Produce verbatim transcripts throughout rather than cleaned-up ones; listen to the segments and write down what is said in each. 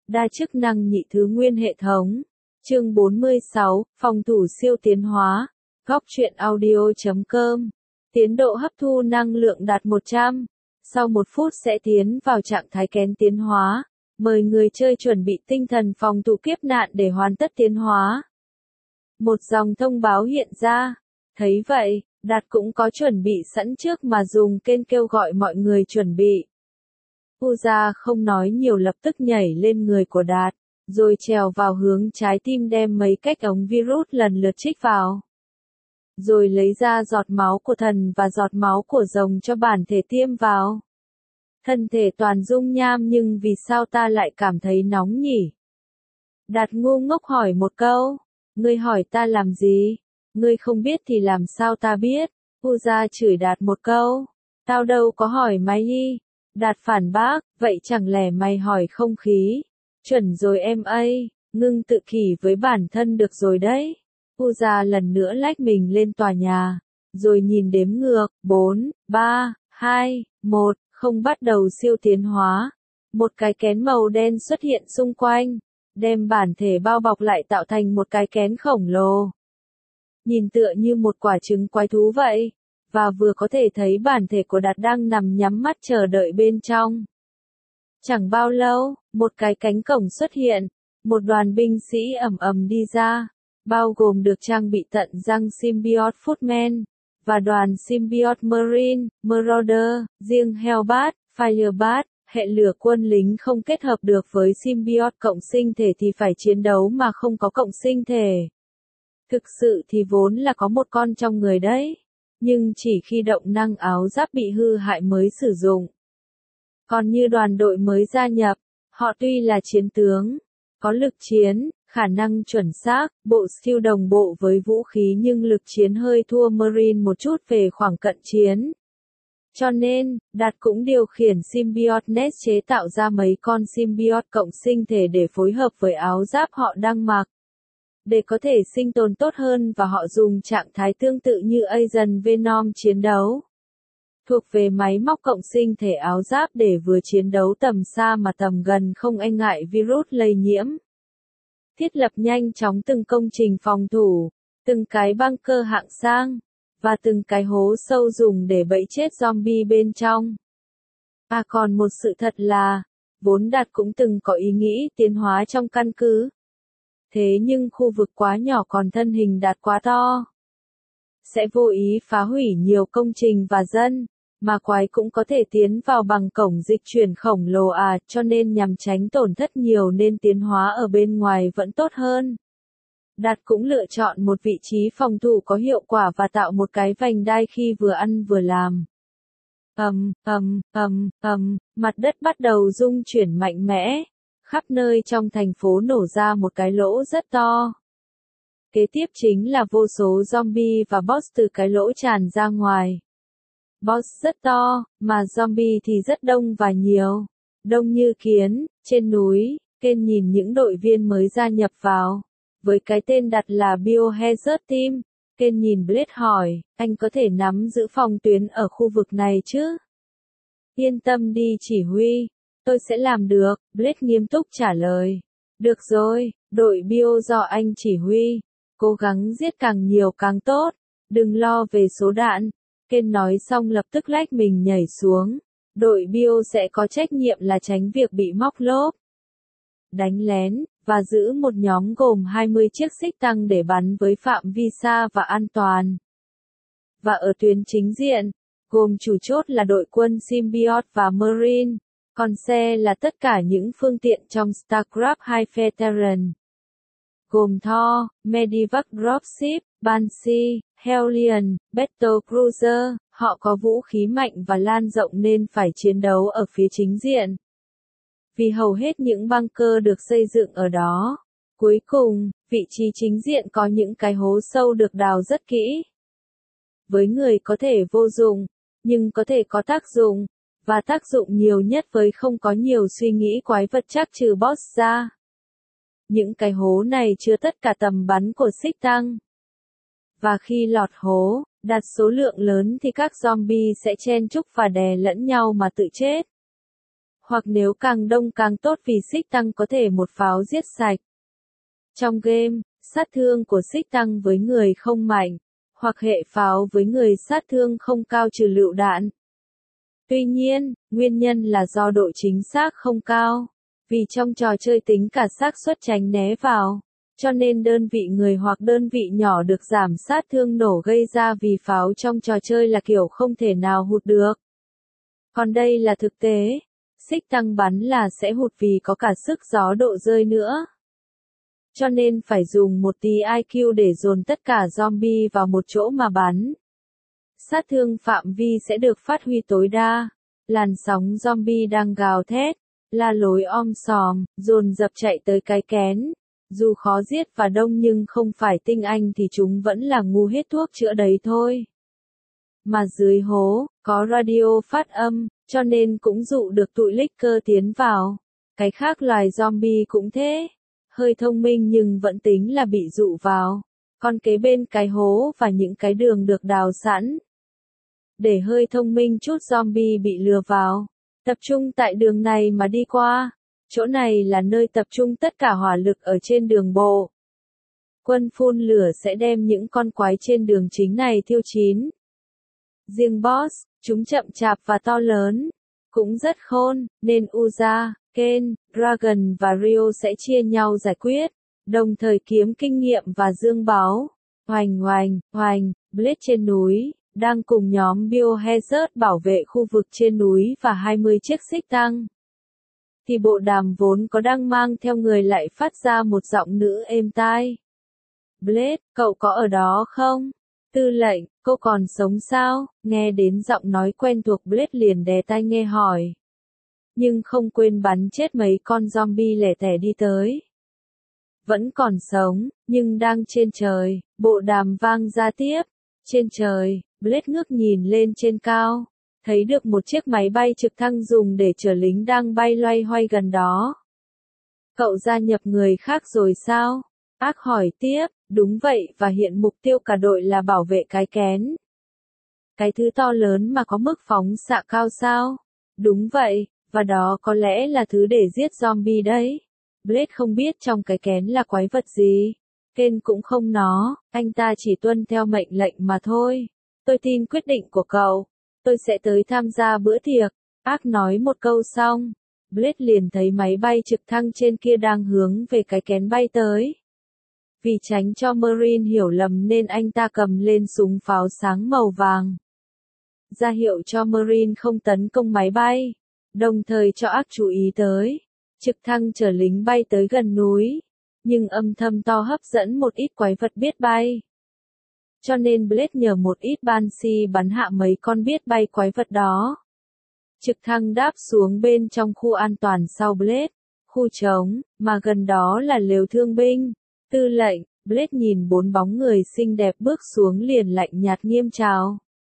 Đa chức năng nhị thứ nguyên hệ thống. Chương bốn mươi sáu, phòng thủ siêu tiến hóa. Góc truyện audio chấm com. Tiến độ hấp thu năng lượng đạt một trăm. Sau một phút sẽ tiến vào trạng thái kén tiến hóa. Mời người chơi chuẩn bị tinh thần phòng thủ kiếp nạn để hoàn tất tiến hóa. Một dòng thông báo hiện ra. Thấy vậy, Đạt cũng có chuẩn bị sẵn trước mà dùng kênh kêu gọi mọi người chuẩn bị. Uza không nói nhiều lập tức nhảy lên người của Đạt, rồi trèo vào hướng trái tim đem mấy cách ống virus lần lượt trích vào. Rồi lấy ra giọt máu của thần và giọt máu của rồng cho bản thể tiêm vào. Thân thể toàn dung nham nhưng vì sao ta lại cảm thấy nóng nhỉ? Đạt ngu ngốc hỏi một câu. Ngươi hỏi ta làm gì? Ngươi không biết thì làm sao ta biết? Uza chửi Đạt một câu. Tao đâu có hỏi mày đi. Đạt phản bác, vậy chẳng lẽ mày hỏi không khí? Chuẩn rồi em ơi, ngưng tự kỷ với bản thân được rồi đấy. Uza lần nữa lách mình lên tòa nhà, rồi nhìn đếm ngược, bốn, ba, hai, một, không bắt đầu siêu tiến hóa. Một cái kén màu đen xuất hiện xung quanh, đem bản thể bao bọc lại tạo thành một cái kén khổng lồ. Nhìn tựa như một quả trứng quái thú vậy. Và vừa có thể thấy bản thể của Đạt đang nằm nhắm mắt chờ đợi bên trong. Chẳng bao lâu, một cái cánh cổng xuất hiện, một đoàn binh sĩ ầm ầm đi ra, bao gồm được trang bị tận răng Symbiote Footman, và đoàn Symbiote Marine, Marauder, riêng Hellbat, Firebat, hệ lửa quân lính không kết hợp được với Symbiote cộng sinh thể thì phải chiến đấu mà không có cộng sinh thể. Thực sự thì vốn là có một con trong người đấy. Nhưng chỉ khi động năng áo giáp bị hư hại mới sử dụng. Còn như đoàn đội mới gia nhập, họ tuy là chiến tướng, có lực chiến, khả năng chuẩn xác, bộ skill đồng bộ với vũ khí nhưng lực chiến hơi thua Marine một chút về khoảng cận chiến. Cho nên, Đạt cũng điều khiển Symbiote Nest chế tạo ra mấy con Symbiote cộng sinh thể để phối hợp với áo giáp họ đang mặc. Để có thể sinh tồn tốt hơn và họ dùng trạng thái tương tự như Agent Venom chiến đấu. Thuộc về máy móc cộng sinh thể áo giáp để vừa chiến đấu tầm xa mà tầm gần không e ngại virus lây nhiễm. Thiết lập nhanh chóng từng công trình phòng thủ, từng cái bunker hạng sang, và từng cái hố sâu dùng để bẫy chết zombie bên trong. À còn một sự thật là, vốn Đạt cũng từng có ý nghĩ tiến hóa trong căn cứ. Thế nhưng khu vực quá nhỏ còn thân hình Đạt quá to. Sẽ vô ý phá hủy nhiều công trình và dân, mà quái cũng có thể tiến vào bằng cổng dịch chuyển khổng lồ à, cho nên nhằm tránh tổn thất nhiều nên tiến hóa ở bên ngoài vẫn tốt hơn. Đạt cũng lựa chọn một vị trí phòng thủ có hiệu quả và tạo một cái vành đai khi vừa ăn vừa làm. Ầm, ầm, ầm, ầm, mặt đất bắt đầu rung chuyển mạnh mẽ. Khắp nơi trong thành phố nổ ra một cái lỗ rất to. Kế tiếp chính là vô số zombie và boss từ cái lỗ tràn ra ngoài. Boss rất to, mà zombie thì rất đông và nhiều. Đông như kiến, trên núi, Ken nhìn những đội viên mới gia nhập vào. Với cái tên đặt là Biohazard Team, Ken nhìn Blade hỏi, anh có thể nắm giữ phòng tuyến ở khu vực này chứ? Yên tâm đi chỉ huy. Tôi sẽ làm được, Blade nghiêm túc trả lời. Được rồi, đội bio do anh chỉ huy. Cố gắng giết càng nhiều càng tốt. Đừng lo về số đạn. Ken nói xong lập tức lách mình nhảy xuống. Đội bio sẽ có trách nhiệm là tránh việc bị móc lốp, đánh lén, và giữ một nhóm gồm hai mươi chiếc xích tăng để bắn với phạm vi xa và an toàn. Và ở tuyến chính diện, gồm chủ chốt là đội quân Symbiote và Marine. Còn xe là tất cả những phương tiện trong StarCraft hai Veteran. Gồm Thor, Medivac Dropship, Banshee, Hellion, Battlecruiser, họ có vũ khí mạnh và lan rộng nên phải chiến đấu ở phía chính diện. Vì hầu hết những bunker được xây dựng ở đó. Cuối cùng, vị trí chính diện có những cái hố sâu được đào rất kỹ. Với người có thể vô dụng, nhưng có thể có tác dụng. Và tác dụng nhiều nhất với không có nhiều suy nghĩ quái vật chắc trừ boss ra. Những cái hố này chứa tất cả tầm bắn của xích tăng. Và khi lọt hố, đạt số lượng lớn thì các zombie sẽ chen chúc và đè lẫn nhau mà tự chết. Hoặc nếu càng đông càng tốt vì xích tăng có thể một pháo giết sạch. Trong game, sát thương của xích tăng với người không mạnh, hoặc hệ pháo với người sát thương không cao trừ lựu đạn. Tuy nhiên, nguyên nhân là do độ chính xác không cao, vì trong trò chơi tính cả xác suất tránh né vào, cho nên đơn vị người hoặc đơn vị nhỏ được giảm sát thương nổ gây ra vì pháo trong trò chơi là kiểu không thể nào hụt được. Còn đây là thực tế, xích tăng bắn là sẽ hụt vì có cả sức gió độ rơi nữa. Cho nên phải dùng một tí i kiu để dồn tất cả zombie vào một chỗ mà bắn. Sát thương phạm vi sẽ được phát huy tối đa. Làn sóng zombie đang gào thét, la lối om sòm, dồn dập chạy tới cái kén. Dù khó giết và đông nhưng không phải tinh anh thì chúng vẫn là ngu hết thuốc chữa đấy thôi. Mà dưới hố, có radio phát âm, cho nên cũng dụ được tụi licker tiến vào. Cái khác loài zombie cũng thế. Hơi thông minh nhưng vẫn tính là bị dụ vào. Còn kế bên cái hố và những cái đường được đào sẵn. Để hơi thông minh chút zombie bị lừa vào. Tập trung tại đường này mà đi qua. Chỗ này là nơi tập trung tất cả hỏa lực ở trên đường bộ. Quân phun lửa sẽ đem những con quái trên đường chính này thiêu chín. Riêng boss, chúng chậm chạp và to lớn. Cũng rất khôn, nên Uza, Ken, Dragon và Rio sẽ chia nhau giải quyết. Đồng thời kiếm kinh nghiệm và dương báu. Hoành hoành, hoành, Blade trên núi. Đang cùng nhóm Biohazard bảo vệ khu vực trên núi và hai mươi chiếc xích tăng. Thì bộ đàm vốn có đang mang theo người lại phát ra một giọng nữ êm tai. Blade, cậu có ở đó không? Tư lệnh, cô còn sống sao? Nghe đến giọng nói quen thuộc Blade liền đè tai nghe hỏi. Nhưng không quên bắn chết mấy con zombie lẻ tẻ đi tới. Vẫn còn sống, nhưng đang trên trời, bộ đàm vang ra tiếp. Trên trời, Blade ngước nhìn lên trên cao, thấy được một chiếc máy bay trực thăng dùng để chở lính đang bay loay hoay gần đó. Cậu gia nhập người khác rồi sao? Ác hỏi tiếp, đúng vậy và hiện mục tiêu cả đội là bảo vệ cái kén. Cái thứ to lớn mà có mức phóng xạ cao sao? Đúng vậy, và đó có lẽ là thứ để giết zombie đấy. Blade không biết trong cái kén là quái vật gì. Ken cũng không nó, anh ta chỉ tuân theo mệnh lệnh mà thôi. Tôi tin quyết định của cậu. Tôi sẽ tới tham gia bữa tiệc. Ác nói một câu xong. Blade liền thấy máy bay trực thăng trên kia đang hướng về cái kén bay tới. Vì tránh cho Marine hiểu lầm nên anh ta cầm lên súng pháo sáng màu vàng. Ra hiệu cho Marine không tấn công máy bay. Đồng thời cho Ác chú ý tới. Trực thăng chở lính bay tới gần núi. Nhưng âm thầm to hấp dẫn một ít quái vật biết bay. Cho nên Blade nhờ một ít Banshee bắn hạ mấy con biết bay quái vật đó. Trực thăng đáp xuống bên trong khu an toàn sau Blade, khu trống, mà gần đó là lều thương binh. Tư lệnh, Blade nhìn bốn bóng người xinh đẹp bước xuống liền lạnh nhạt nghiêm chào.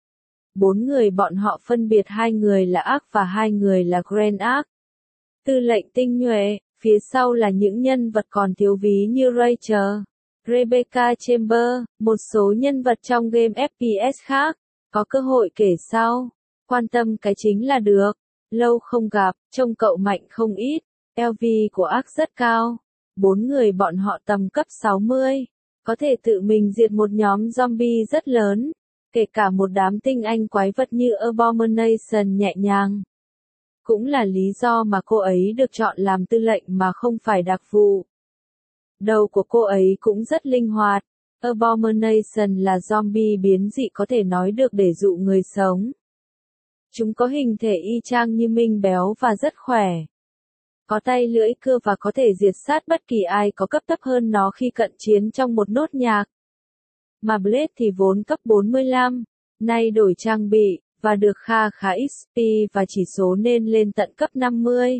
Bốn người bọn họ phân biệt hai người là Ác và hai người là Grand Ác. Tư lệnh tinh nhuệ, phía sau là những nhân vật còn thiếu ví như Rachel, Rebecca Chamber, một số nhân vật trong game ép pê ét khác. Có cơ hội kể sau. Quan tâm cái chính là được. Lâu không gặp, trông cậu mạnh không ít. lờ vê của Ác rất cao. Bốn người bọn họ tầm cấp sáu mươi. Có thể tự mình diệt một nhóm zombie rất lớn. Kể cả một đám tinh anh quái vật như Abomination nhẹ nhàng. Cũng là lý do mà cô ấy được chọn làm tư lệnh mà không phải đặc vụ. Đầu của cô ấy cũng rất linh hoạt. Abomination là zombie biến dị có thể nói được để dụ người sống. Chúng có hình thể y chang như Minh béo và rất khỏe. Có tay lưỡi cưa và có thể diệt sát bất kỳ ai có cấp thấp hơn nó khi cận chiến trong một nốt nhạc. Mà Blade thì vốn cấp bốn mươi lăm, nay đổi trang bị, và được kha khá ích pê và chỉ số nên lên tận cấp năm mươi.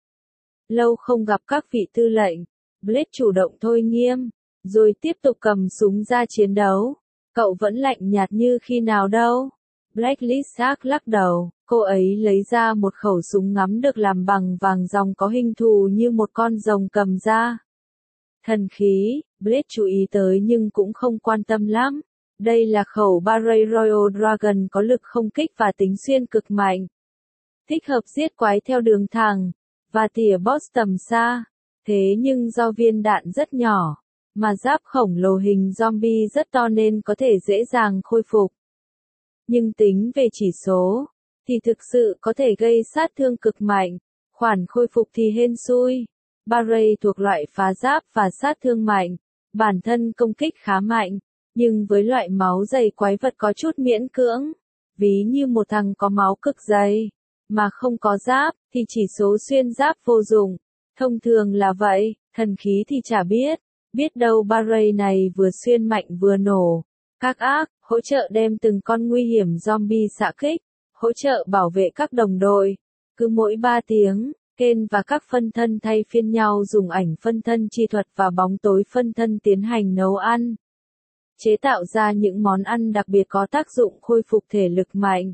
Lâu không gặp các vị tư lệnh, Blade chủ động thôi nghiêm, rồi tiếp tục cầm súng ra chiến đấu. Cậu vẫn lạnh nhạt như khi nào đâu. Blacklist Ark lắc đầu, cô ấy lấy ra một khẩu súng ngắm được làm bằng vàng ròng có hình thù như một con rồng cầm ra. Thần khí, Blade chú ý tới nhưng cũng không quan tâm lắm. Đây là khẩu Barrey Royal Dragon có lực không kích và tính xuyên cực mạnh. thích hợp giết quái theo đường thẳng, và tỉa boss tầm xa. Thế nhưng do viên đạn rất nhỏ, mà giáp khổng lồ hình zombie rất to nên có thể dễ dàng khôi phục. Nhưng tính về chỉ số, thì thực sự có thể gây sát thương cực mạnh, khoản khôi phục thì hên xui. Barrey thuộc loại phá giáp và sát thương mạnh, bản thân công kích khá mạnh, nhưng với loại máu dày quái vật có chút miễn cưỡng. Ví như một thằng có máu cực dày, mà không có giáp, thì chỉ số xuyên giáp vô dụng. Thông thường là vậy, thần khí thì chả biết. Biết đâu Barrey này vừa xuyên mạnh vừa nổ. Các ác, hỗ trợ đem từng con nguy hiểm zombie xạ kích, hỗ trợ bảo vệ các đồng đội. Cứ mỗi ba tiếng, Ken và các phân thân thay phiên nhau dùng ảnh phân thân chi thuật và bóng tối phân thân tiến hành nấu ăn. Chế tạo ra những món ăn đặc biệt có tác dụng khôi phục thể lực mạnh.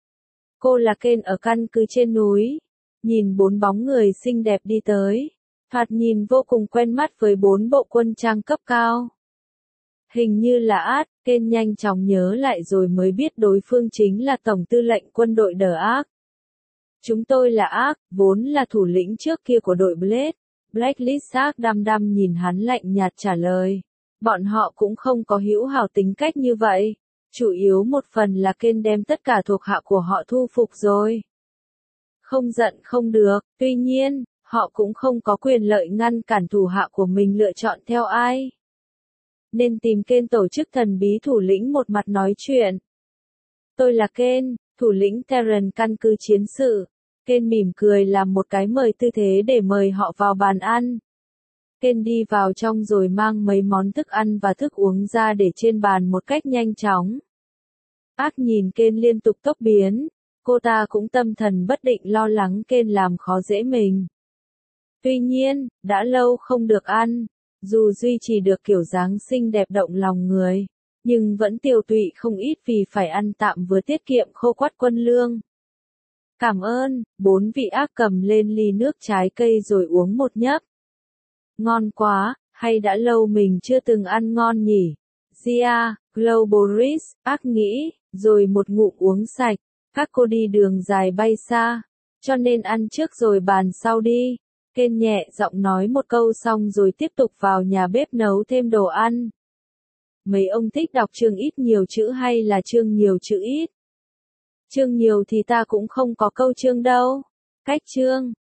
Cô là Ken ở căn cứ trên núi. Nhìn bốn bóng người xinh đẹp đi tới. Thoạt nhìn vô cùng quen mắt với bốn bộ quân trang cấp cao. Hình như là Át, Ken nhanh chóng nhớ lại rồi mới biết đối phương chính là Tổng tư lệnh quân đội The Ark. Chúng tôi là Ark, vốn là thủ lĩnh trước kia của đội Blade. Blacklist Ark đăm đăm nhìn hắn lạnh nhạt trả lời. Bọn họ cũng không có hữu hảo tính cách như vậy. Chủ yếu một phần là Ken đem tất cả thuộc hạ của họ thu phục rồi. Không giận không được, tuy nhiên, họ cũng không có quyền lợi ngăn cản thủ hạ của mình lựa chọn theo ai. Nên tìm Ken tổ chức thần bí thủ lĩnh một mặt nói chuyện. Tôi là Ken, thủ lĩnh Terran căn cứ chiến sự. Ken mỉm cười làm một cái mời tư thế để mời họ vào bàn ăn. Ken đi vào trong rồi mang mấy món thức ăn và thức uống ra để trên bàn một cách nhanh chóng. Ác nhìn Ken liên tục tốc biến, cô ta cũng tâm thần bất định lo lắng Ken làm khó dễ mình. Tuy nhiên, đã lâu không được ăn, dù duy trì được kiểu dáng xinh đẹp động lòng người, nhưng vẫn tiều tụy không ít vì phải ăn tạm vừa tiết kiệm khô quắt quân lương. Cảm ơn, bốn vị ác cầm lên ly nước trái cây rồi uống một nhấp. Ngon quá, hay đã lâu mình chưa từng ăn ngon nhỉ? Zia, Globalis, ác nghĩ, rồi một ngụm uống sạch. Các cô đi đường dài bay xa, cho nên ăn trước rồi bàn sau đi. Ken nhẹ giọng nói một câu xong rồi tiếp tục vào nhà bếp nấu thêm đồ ăn. Mấy ông thích đọc chương ít nhiều chữ hay là chương nhiều chữ ít? Chương nhiều thì ta cũng không có câu chương đâu. Cách chương.